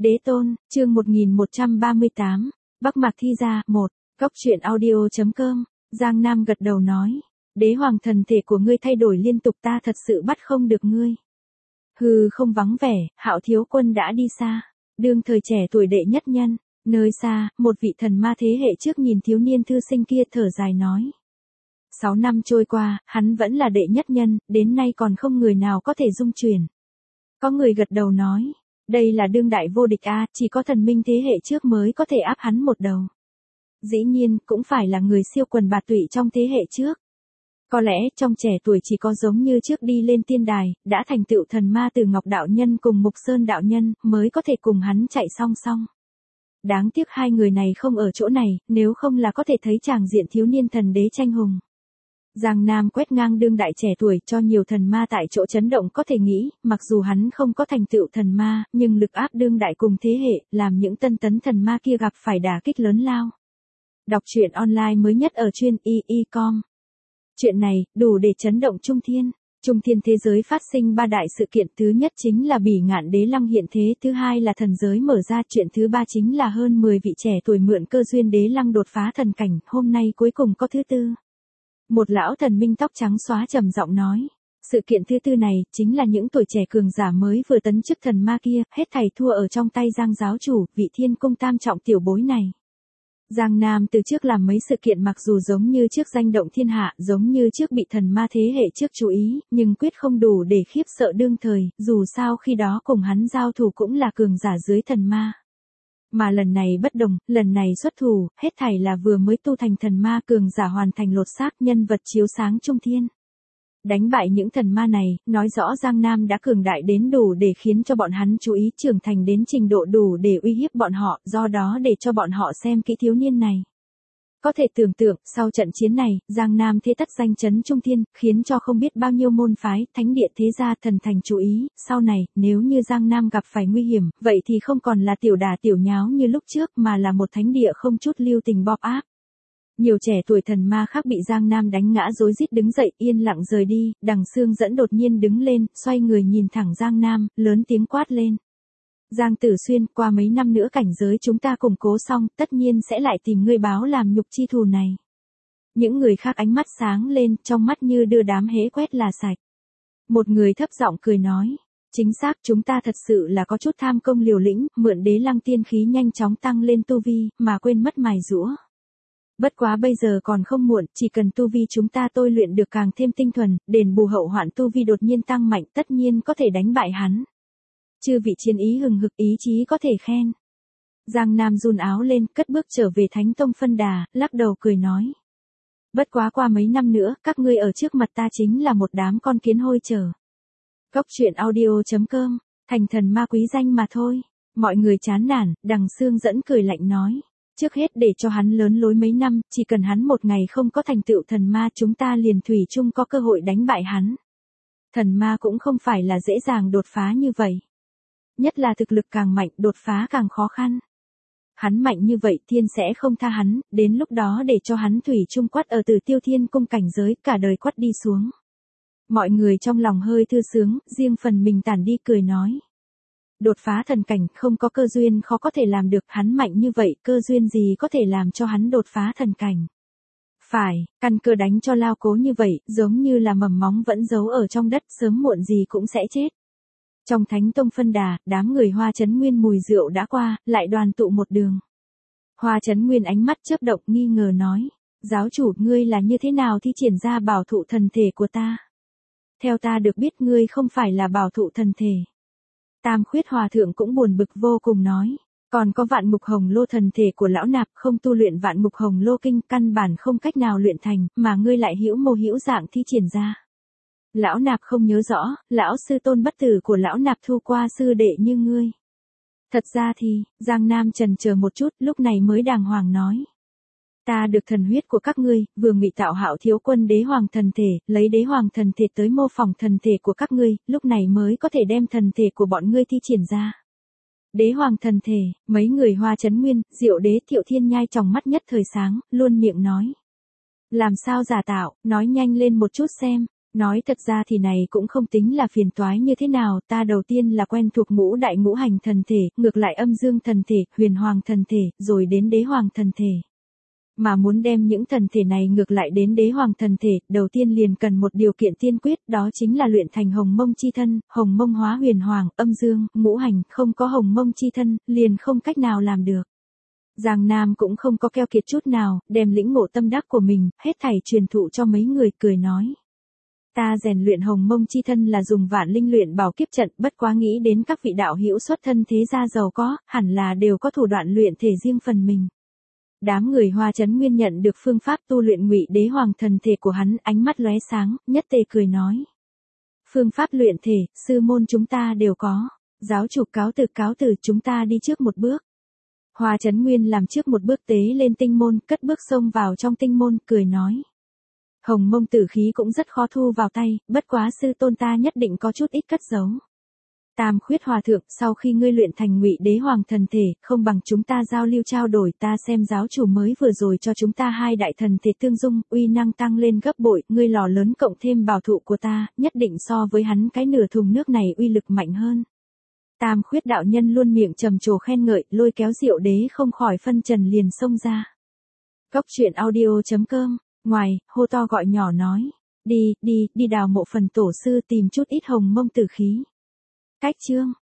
Đế tôn, chương 1138, Bắc Mạc Thi Gia, 1, Cốc truyện audio.com, Giang Nam gật đầu nói, đế hoàng thần thể của ngươi thay đổi liên tục ta thật sự bắt không được ngươi. Hừ không vắng vẻ, Hạo thiếu quân đã đi xa, đương thời trẻ tuổi đệ nhất nhân, nơi xa, một vị thần ma thế hệ trước nhìn thiếu niên thư sinh kia thở dài nói. 6 năm trôi qua, hắn vẫn là đệ nhất nhân, đến nay còn không người nào có thể dung chuyển. Có người gật đầu nói, đây là đương đại vô địch a, chỉ có thần minh thế hệ trước mới có thể áp hắn một đầu. Dĩ nhiên, cũng phải là người siêu quần bạt tụy trong thế hệ trước. Có lẽ trong trẻ tuổi chỉ có giống như trước đi lên tiên đài, đã thành tựu thần ma từ Ngọc đạo nhân cùng Mục Sơn đạo nhân, mới có thể cùng hắn chạy song song. Đáng tiếc hai người này không ở chỗ này, nếu không là có thể thấy tràng diện thiếu niên thần đế tranh hùng. Giang Nam quét ngang đương đại trẻ tuổi cho nhiều thần ma tại chỗ chấn động có thể nghĩ, mặc dù hắn không có thành tựu thần ma, nhưng lực áp đương đại cùng thế hệ, làm những tân tấn thần ma kia gặp phải đả kích lớn lao. Đọc truyện online mới nhất ở chuyên y.com. Chuyện này, đủ để chấn động Trung Thiên. Trung Thiên thế giới phát sinh 3 đại sự kiện, thứ nhất chính là Bỉ Ngạn Đế Long hiện thế, thứ hai là thần giới mở ra, chuyện thứ ba chính là hơn 10 vị trẻ tuổi mượn cơ duyên Đế Lăng đột phá thần cảnh, hôm nay cuối cùng có thứ tư. Một lão thần minh tóc trắng xóa trầm giọng nói, sự kiện thứ tư này chính là những tuổi trẻ cường giả mới vừa tấn chức thần ma kia, hết thảy thua ở trong tay Giang giáo chủ, vị Thiên Cung tam trọng tiểu bối này. Giang Nam từ trước làm mấy sự kiện mặc dù giống như trước danh động thiên hạ, giống như trước bị thần ma thế hệ trước chú ý, nhưng quyết không đủ để khiếp sợ đương thời, dù sao khi đó cùng hắn giao thủ cũng là cường giả dưới thần ma. Mà lần này bất đồng, lần này xuất thủ, hết thảy là vừa mới tu thành thần ma cường giả hoàn thành lột xác nhân vật chiếu sáng Trung Thiên. Đánh bại những thần ma này, nói rõ Giang Nam đã cường đại đến đủ để khiến cho bọn hắn chú ý, trưởng thành đến trình độ đủ để uy hiếp bọn họ, do đó để cho bọn họ xem kỹ thiếu niên này. Có thể tưởng tượng, sau trận chiến này, Giang Nam thế tất danh chấn Trung Thiên, khiến cho không biết bao nhiêu môn phái, thánh địa thế gia thần thành chú ý, sau này, nếu như Giang Nam gặp phải nguy hiểm, vậy thì không còn là tiểu đà tiểu nháo như lúc trước mà là một thánh địa không chút lưu tình bóp áp. Nhiều trẻ tuổi thần ma khác bị Giang Nam đánh ngã rối rít đứng dậy, yên lặng rời đi, Đằng Xương Dẫn đột nhiên đứng lên, xoay người nhìn thẳng Giang Nam, lớn tiếng quát lên. Giang Tử Xuyên, qua mấy năm nữa cảnh giới chúng ta củng cố xong, tất nhiên sẽ lại tìm ngươi báo làm nhục chi thù này. Những người khác ánh mắt sáng lên, trong mắt như đưa đám hễ quét là sạch. Một người thấp giọng cười nói, chính xác chúng ta thật sự là có chút tham công liều lĩnh, mượn Đế Lăng tiên khí nhanh chóng tăng lên tu vi, mà quên mất mài giũa. Bất quá bây giờ còn không muộn, chỉ cần tu vi chúng ta tôi luyện được càng thêm tinh thuần, đền bù hậu hoạn tu vi đột nhiên tăng mạnh, tất nhiên có thể đánh bại hắn. Chư vị chiến ý hừng hực, ý chí có thể khen. Giang Nam run áo lên, cất bước trở về Thánh Tông phân đà, lắc đầu cười nói. Bất quá qua mấy năm nữa, các ngươi ở trước mặt ta chính là một đám con kiến hôi chờ. Cốc truyện audio.com, thành thần ma quý danh mà thôi. Mọi người chán nản, Đằng Xương Dẫn cười lạnh nói. Trước hết để cho hắn lớn lối mấy năm, chỉ cần hắn một ngày không có thành tựu thần ma chúng ta liền thủy chung có cơ hội đánh bại hắn. Thần ma cũng không phải là dễ dàng đột phá như vậy. Nhất là thực lực càng mạnh, đột phá càng khó khăn. Hắn mạnh như vậy thiên sẽ không tha hắn, đến lúc đó để cho hắn thủy chung quất ở Tử Tiêu Thiên Cung cảnh giới, cả đời quất đi xuống. Mọi người trong lòng hơi thư sướng, riêng phần mình tản đi cười nói. Đột phá thần cảnh không có cơ duyên khó có thể làm được, hắn mạnh như vậy, cơ duyên gì có thể làm cho hắn đột phá thần cảnh. Phải, căn cơ đánh cho lao cố như vậy, giống như là mầm móng vẫn giấu ở trong đất, sớm muộn gì cũng sẽ chết. Trong Thánh Tông phân đà, đám người Hoa Chấn Nguyên mùi rượu đã qua, lại đoàn tụ một đường. Hoa Chấn Nguyên ánh mắt chớp động nghi ngờ nói, giáo chủ ngươi là như thế nào thi triển ra bảo thụ thần thể của ta? Theo ta được biết ngươi không phải là bảo thụ thần thể. Tam Khuyết Hòa Thượng cũng buồn bực vô cùng nói, còn có Vạn Ngục Hồng Lô thần thể của lão nạp không tu luyện Vạn Ngục Hồng Lô kinh căn bản không cách nào luyện thành, mà ngươi lại hữu mô hữu dạng thi triển ra. Lão nạp không nhớ rõ, lão sư tôn bất tử của lão nạp thu qua sư đệ như ngươi. Thật ra thì, Giang Nam trần chờ một chút, lúc này mới đàng hoàng nói. Ta được thần huyết của các ngươi, vừa ngụy tạo Hạo thiếu quân đế hoàng thần thể, lấy đế hoàng thần thể tới mô phỏng thần thể của các ngươi, lúc này mới có thể đem thần thể của bọn ngươi thi triển ra. Đế hoàng thần thể, mấy người Hoa Chấn Nguyên, Diệu Đế Thiệu Thiên Nhai trong mắt nhất thời sáng, luôn miệng nói. Làm sao giả tạo, nói nhanh lên một chút xem. Nói thật ra thì này cũng không tính là phiền toái như thế nào, ta đầu tiên là quen thuộc ngũ đại ngũ hành thần thể, ngược lại âm dương thần thể, huyền hoàng thần thể, rồi đến đế hoàng thần thể. Mà muốn đem những thần thể này ngược lại đến đế hoàng thần thể, đầu tiên liền cần một điều kiện tiên quyết, đó chính là luyện thành hồng mông chi thân, hồng mông hóa huyền hoàng, âm dương, ngũ hành, không có hồng mông chi thân, liền không cách nào làm được. Giang Nam cũng không có keo kiệt chút nào, đem lĩnh ngộ tâm đắc của mình, hết thảy truyền thụ cho mấy người, cười nói. Ta rèn luyện hồng mông chi thân là dùng vạn linh luyện bảo kiếp trận, bất quá nghĩ đến các vị đạo hữu xuất thân thế gia giàu có, hẳn là đều có thủ đoạn luyện thể riêng phần mình. Đám người Hoa Chấn Nguyên nhận được phương pháp tu luyện Ngụy Đế Hoàng thần thể của hắn, ánh mắt lóe sáng, nhất tề cười nói. Phương pháp luyện thể, sư môn chúng ta đều có. Giáo chủ cáo từ, chúng ta đi trước một bước. Hoa Chấn Nguyên làm trước một bước tế lên tinh môn, cất bước xông vào trong tinh môn, cười nói. Hồng mông tử khí cũng rất khó thu vào tay, bất quá sư tôn ta nhất định có chút ít cất giấu. Tam Khuyết Hòa Thượng, sau khi ngươi luyện thành Ngụy Đế Hoàng thần thể, không bằng chúng ta giao lưu trao đổi, ta xem giáo chủ mới vừa rồi cho chúng ta hai đại thần thể tương dung, uy năng tăng lên gấp bội, ngươi lò lớn cộng thêm bảo thụ của ta, nhất định so với hắn cái nửa thùng nước này uy lực mạnh hơn. Tam Khuyết đạo nhân luôn miệng trầm trồ khen ngợi, lôi kéo Diệu Đế không khỏi phân trần liền xông ra. Cốc truyện audio.com, ngoài, hô to gọi nhỏ nói, đi đào mộ phần tổ sư tìm chút ít hồng mông tử khí. Cách chương